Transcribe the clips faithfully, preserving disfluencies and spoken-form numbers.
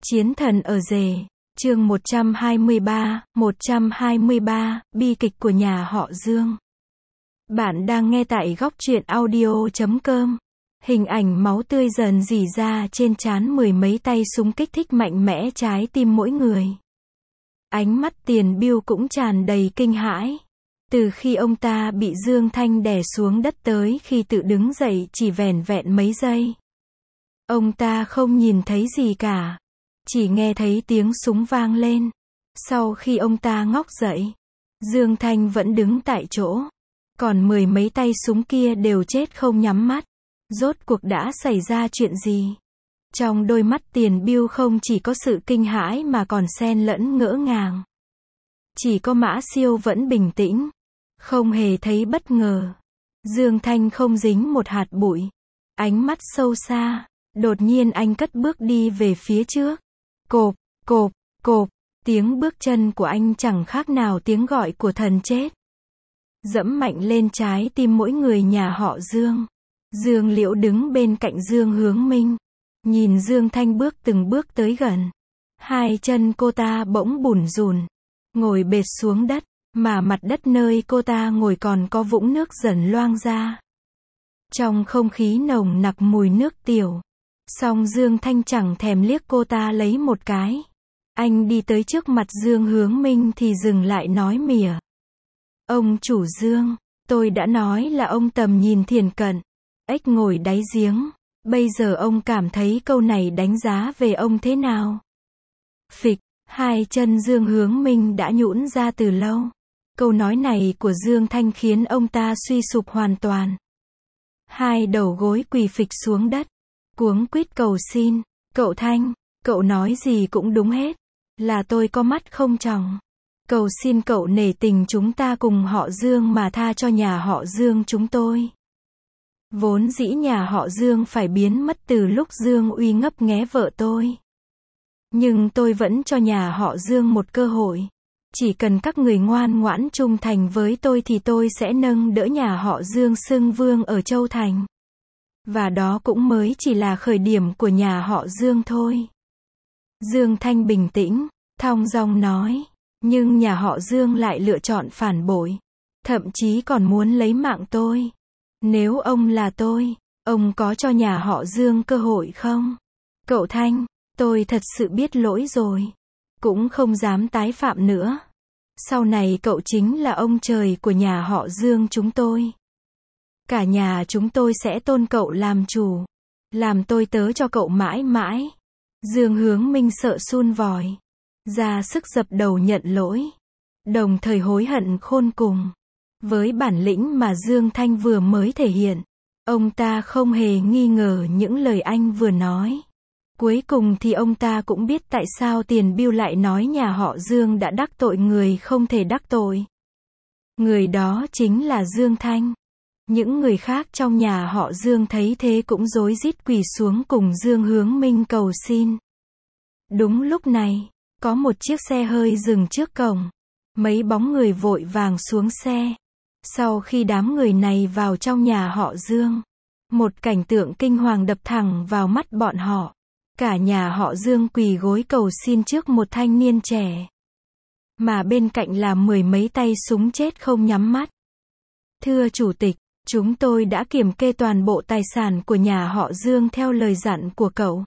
Chiến thần ở rể, chương một trăm hai mươi ba, một trăm hai mươi ba, bi kịch của nhà họ Dương. Bạn đang nghe tại góc truyện audio chấm com. Hình ảnh máu tươi dần rỉ ra trên trán mười mấy tay súng kích thích mạnh mẽ trái tim mỗi người. Ánh mắt Tiền Bưu cũng tràn đầy kinh hãi. Từ khi ông ta bị Dương Thanh đè xuống đất tới khi tự đứng dậy chỉ vẻn vẹn mấy giây. Ông ta không nhìn thấy gì cả. Chỉ nghe thấy tiếng súng vang lên. Sau khi ông ta ngóc dậy, Dương Thanh vẫn đứng tại chỗ. Còn mười mấy tay súng kia đều chết không nhắm mắt. Rốt cuộc đã xảy ra chuyện gì? Trong đôi mắt Tiền Bưu không chỉ có sự kinh hãi mà còn xen lẫn ngỡ ngàng. Chỉ có Mã Siêu vẫn bình tĩnh. Không hề thấy bất ngờ. Dương Thanh không dính một hạt bụi. Ánh mắt sâu xa. Đột nhiên anh cất bước đi về phía trước. Cộp, cộp, cộp. Tiếng bước chân của anh chẳng khác nào tiếng gọi của thần chết. Dẫm mạnh lên trái tim mỗi người nhà họ Dương. Dương Liễu đứng bên cạnh Dương Hướng Minh. Nhìn Dương Thanh bước từng bước tới gần. Hai chân cô ta bỗng bủn rủn. Ngồi bệt xuống đất. Mà mặt đất nơi cô ta ngồi còn có vũng nước dần loang ra. Trong không khí nồng nặc mùi nước tiểu. Song Dương Thanh chẳng thèm liếc cô ta lấy một cái. Anh đi tới trước mặt Dương Hướng Minh thì dừng lại nói mỉa. Ông chủ Dương, tôi đã nói là ông tầm nhìn thiển cận. Ếch ngồi đáy giếng. Bây giờ ông cảm thấy câu này đánh giá về ông thế nào? Phịch, hai chân Dương Hướng Minh đã nhũn ra từ lâu. Câu nói này của Dương Thanh khiến ông ta suy sụp hoàn toàn. Hai đầu gối quỳ phịch xuống đất. Cuống quýt cầu xin. Cậu Thanh, cậu nói gì cũng đúng hết. Là tôi có mắt không tròng. Cầu xin cậu nể tình chúng ta cùng họ Dương mà tha cho nhà họ Dương chúng tôi. Vốn dĩ nhà họ Dương phải biến mất từ lúc Dương Uy ngấp nghé vợ tôi. Nhưng tôi vẫn cho nhà họ Dương một cơ hội. Chỉ cần các người ngoan ngoãn trung thành với tôi thì tôi sẽ nâng đỡ nhà họ Dương xưng vương ở Châu Thành. Và đó cũng mới chỉ là khởi điểm của nhà họ Dương thôi. Dương Thanh bình tĩnh, thong dong nói. Nhưng nhà họ Dương lại lựa chọn phản bội. Thậm chí còn muốn lấy mạng tôi. Nếu ông là tôi, ông có cho nhà họ Dương cơ hội không? Cậu Thanh, tôi thật sự biết lỗi rồi. Cũng không dám tái phạm nữa. Sau này cậu chính là ông trời của nhà họ Dương chúng tôi. Cả nhà chúng tôi sẽ tôn cậu làm chủ. Làm tôi tớ cho cậu mãi mãi. Dương Hướng Minh sợ sun vòi. Ra sức dập đầu nhận lỗi. Đồng thời hối hận khôn cùng. Với bản lĩnh mà Dương Thanh vừa mới thể hiện. Ông ta không hề nghi ngờ những lời anh vừa nói. Cuối cùng thì ông ta cũng biết tại sao Tiền Bưu lại nói nhà họ Dương đã đắc tội người không thể đắc tội. Người đó chính là Dương Thanh. Những người khác trong nhà họ Dương thấy thế cũng rối rít quỳ xuống cùng Dương Hướng Minh cầu xin. Đúng lúc này, có một chiếc xe hơi dừng trước cổng. Mấy bóng người vội vàng xuống xe. Sau khi đám người này vào trong nhà họ Dương, một cảnh tượng kinh hoàng đập thẳng vào mắt bọn họ. Cả nhà họ Dương quỳ gối cầu xin trước một thanh niên trẻ. Mà bên cạnh là mười mấy tay súng chết không nhắm mắt. Thưa Chủ tịch, chúng tôi đã kiểm kê toàn bộ tài sản của nhà họ Dương theo lời dặn của cậu.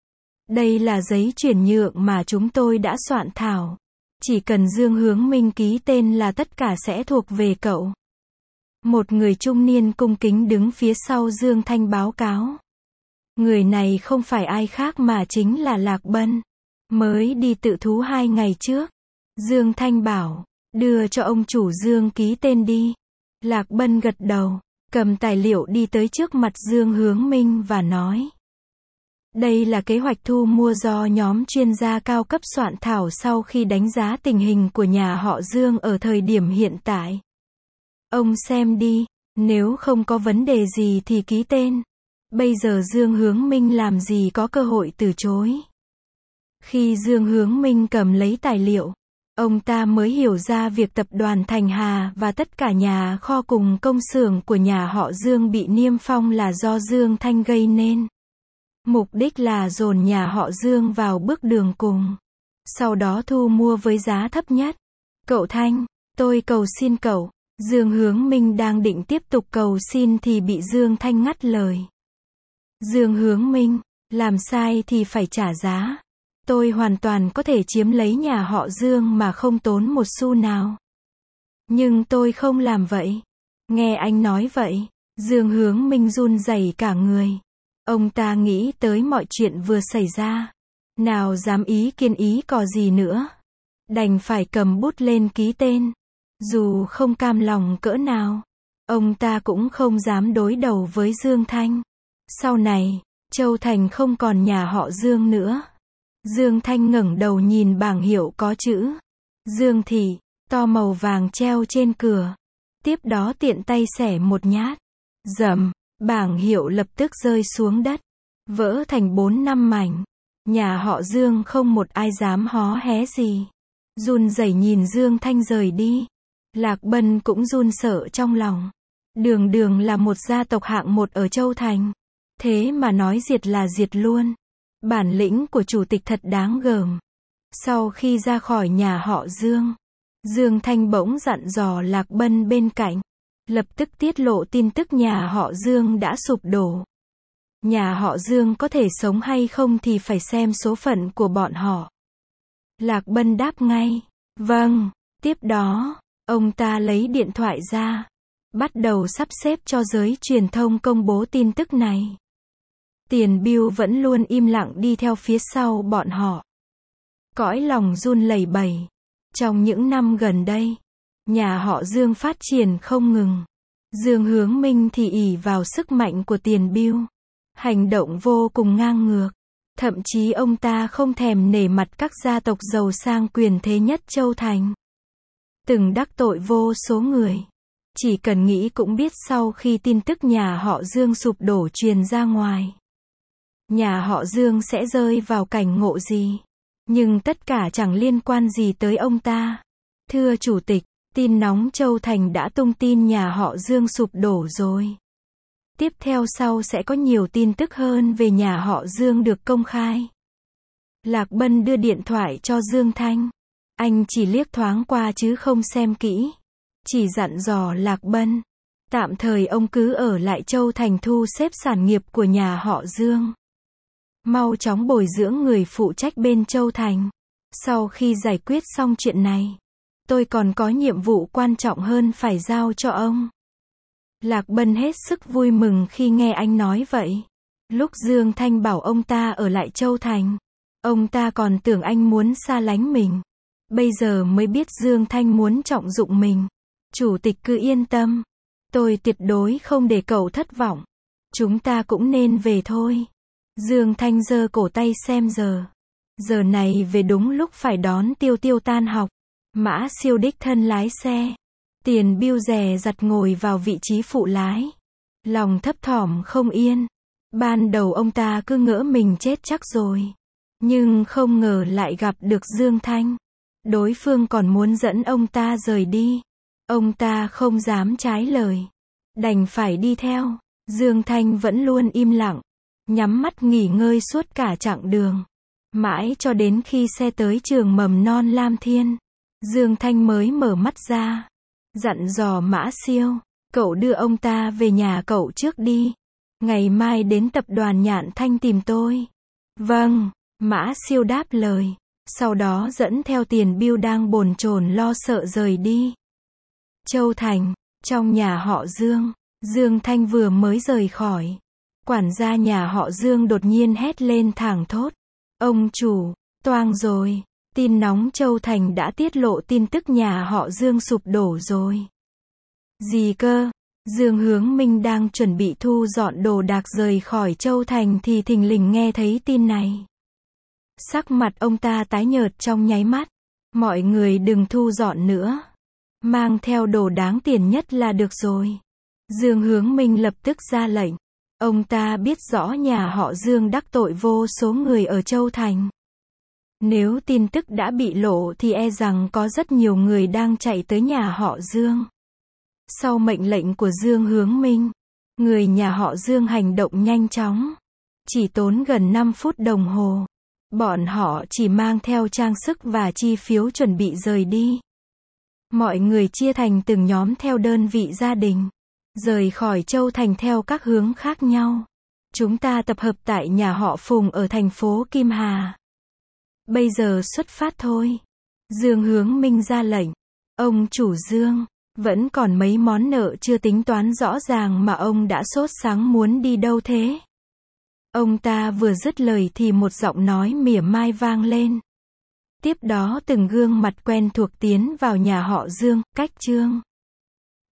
Đây là giấy chuyển nhượng mà chúng tôi đã soạn thảo. Chỉ cần Dương Hướng Minh ký tên là tất cả sẽ thuộc về cậu. Một người trung niên cung kính đứng phía sau Dương Thanh báo cáo. Người này không phải ai khác mà chính là Lạc Bân. Mới đi tự thú hai ngày trước. Dương Thanh bảo, đưa cho ông chủ Dương ký tên đi. Lạc Bân gật đầu, cầm tài liệu đi tới trước mặt Dương Hướng Minh và nói. Đây là kế hoạch thu mua do nhóm chuyên gia cao cấp soạn thảo sau khi đánh giá tình hình của nhà họ Dương ở thời điểm hiện tại. Ông xem đi, nếu không có vấn đề gì thì ký tên. Bây giờ Dương Hướng Minh làm gì có cơ hội từ chối. Khi Dương Hướng Minh cầm lấy tài liệu, ông ta mới hiểu ra việc tập đoàn Thành Hà và tất cả nhà kho cùng công xưởng của nhà họ Dương bị niêm phong là do Dương Thanh gây nên. Mục đích là dồn nhà họ Dương vào bước đường cùng. Sau đó thu mua với giá thấp nhất. Cậu Thanh, tôi cầu xin cậu. Dương Hướng Minh đang định tiếp tục cầu xin thì bị Dương Thanh ngắt lời. Dương Hướng Minh, làm sai thì phải trả giá. Tôi hoàn toàn có thể chiếm lấy nhà họ Dương mà không tốn một xu nào. Nhưng tôi không làm vậy. Nghe anh nói vậy, Dương Hướng Minh run rẩy cả người. Ông ta nghĩ tới mọi chuyện vừa xảy ra. Nào dám ý kiến ý cò gì nữa. Đành phải cầm bút lên ký tên. Dù không cam lòng cỡ nào, ông ta cũng không dám đối đầu với Dương Thanh. Sau này, Châu Thành không còn nhà họ Dương nữa. Dương Thanh ngẩng đầu nhìn bảng hiệu có chữ Dương Thị, to màu vàng treo trên cửa. Tiếp đó tiện tay xẻ một nhát. Rầm, bảng hiệu lập tức rơi xuống đất. Vỡ thành bốn năm mảnh. Nhà họ Dương không một ai dám hó hé gì. Run rẩy nhìn Dương Thanh rời đi. Lạc Bân cũng run sợ trong lòng. Đường đường là một gia tộc hạng một ở Châu Thành. Thế mà nói diệt là diệt luôn. Bản lĩnh của chủ tịch thật đáng gờm. Sau khi ra khỏi nhà họ Dương, Dương Thanh bỗng dặn dò Lạc Bân bên cạnh. Lập tức tiết lộ tin tức nhà họ Dương đã sụp đổ. Nhà họ Dương có thể sống hay không thì phải xem số phận của bọn họ. Lạc Bân đáp ngay. Vâng. Tiếp đó, ông ta lấy điện thoại ra. Bắt đầu sắp xếp cho giới truyền thông công bố tin tức này. Tiền Biêu vẫn luôn im lặng đi theo phía sau bọn họ. Cõi lòng run lẩy bẩy. Trong những năm gần đây, nhà họ Dương phát triển không ngừng. Dương Hướng Minh thì ỷ vào sức mạnh của Tiền Biêu. Hành động vô cùng ngang ngược. Thậm chí ông ta không thèm nể mặt các gia tộc giàu sang quyền thế nhất Châu Thành. Từng đắc tội vô số người. Chỉ cần nghĩ cũng biết sau khi tin tức nhà họ Dương sụp đổ truyền ra ngoài, nhà họ Dương sẽ rơi vào cảnh ngộ gì. Nhưng tất cả chẳng liên quan gì tới ông ta. Thưa Chủ tịch, tin nóng Châu Thành đã tung tin nhà họ Dương sụp đổ rồi. Tiếp theo sau sẽ có nhiều tin tức hơn về nhà họ Dương được công khai. Lạc Bân đưa điện thoại cho Dương Thanh. Anh chỉ liếc thoáng qua chứ không xem kỹ. Chỉ dặn dò Lạc Bân. Tạm thời ông cứ ở lại Châu Thành thu xếp sản nghiệp của nhà họ Dương. Mau chóng bồi dưỡng người phụ trách bên Châu Thành. Sau khi giải quyết xong chuyện này, tôi còn có nhiệm vụ quan trọng hơn phải giao cho ông. Lạc Bân hết sức vui mừng khi nghe anh nói vậy. Lúc Dương Thanh bảo ông ta ở lại Châu Thành, ông ta còn tưởng anh muốn xa lánh mình. Bây giờ mới biết Dương Thanh muốn trọng dụng mình. Chủ tịch cứ yên tâm. Tôi tuyệt đối không để cậu thất vọng. Chúng ta cũng nên về thôi. Dương Thanh giơ cổ tay xem giờ. Giờ này về đúng lúc phải đón Tiêu Tiêu tan học. Mã Siêu đích thân lái xe. Tiền Biêu dè dặt ngồi vào vị trí phụ lái. Lòng thấp thỏm không yên. Ban đầu ông ta cứ ngỡ mình chết chắc rồi. Nhưng không ngờ lại gặp được Dương Thanh. Đối phương còn muốn dẫn ông ta rời đi. Ông ta không dám trái lời. Đành phải đi theo. Dương Thanh vẫn luôn im lặng. Nhắm mắt nghỉ ngơi suốt cả chặng đường. Mãi cho đến khi xe tới trường mầm non Lam Thiên. Dương Thanh mới mở mắt ra. Dặn dò Mã Siêu. Cậu đưa ông ta về nhà cậu trước đi. Ngày mai đến tập đoàn Nhạn Thanh tìm tôi. Vâng. Mã Siêu đáp lời. Sau đó dẫn theo Tiền Biêu đang bồn chồn lo sợ rời đi. Châu Thành, trong nhà họ Dương, Dương Thanh vừa mới rời khỏi. Quản gia nhà họ Dương đột nhiên hét lên thảng thốt. Ông chủ, toang rồi, tin nóng Châu Thành đã tiết lộ tin tức nhà họ Dương sụp đổ rồi. Gì cơ? Dương Hướng Minh đang chuẩn bị thu dọn đồ đạc rời khỏi Châu Thành thì thình lình nghe thấy tin này. Sắc mặt ông ta tái nhợt trong nháy mắt. Mọi người đừng thu dọn nữa. Mang theo đồ đáng tiền nhất là được rồi. Dương Hướng Minh lập tức ra lệnh. Ông ta biết rõ nhà họ Dương đắc tội vô số người ở Châu Thành. Nếu tin tức đã bị lộ thì e rằng có rất nhiều người đang chạy tới nhà họ Dương. Sau mệnh lệnh của Dương Hướng Minh, người nhà họ Dương hành động nhanh chóng. Chỉ tốn gần năm phút đồng hồ. Bọn họ chỉ mang theo trang sức và chi phiếu chuẩn bị rời đi. Mọi người chia thành từng nhóm theo đơn vị gia đình. Rời khỏi Châu Thành theo các hướng khác nhau. Chúng ta tập hợp tại nhà họ Phùng ở thành phố Kim Hà. Bây giờ xuất phát thôi. Dương Hướng Minh ra lệnh. Ông chủ Dương, vẫn còn mấy món nợ chưa tính toán rõ ràng mà ông đã sốt sắng muốn đi đâu thế? Ông ta vừa dứt lời thì một giọng nói mỉa mai vang lên. Tiếp đó từng gương mặt quen thuộc tiến vào nhà họ Dương, cách Trương.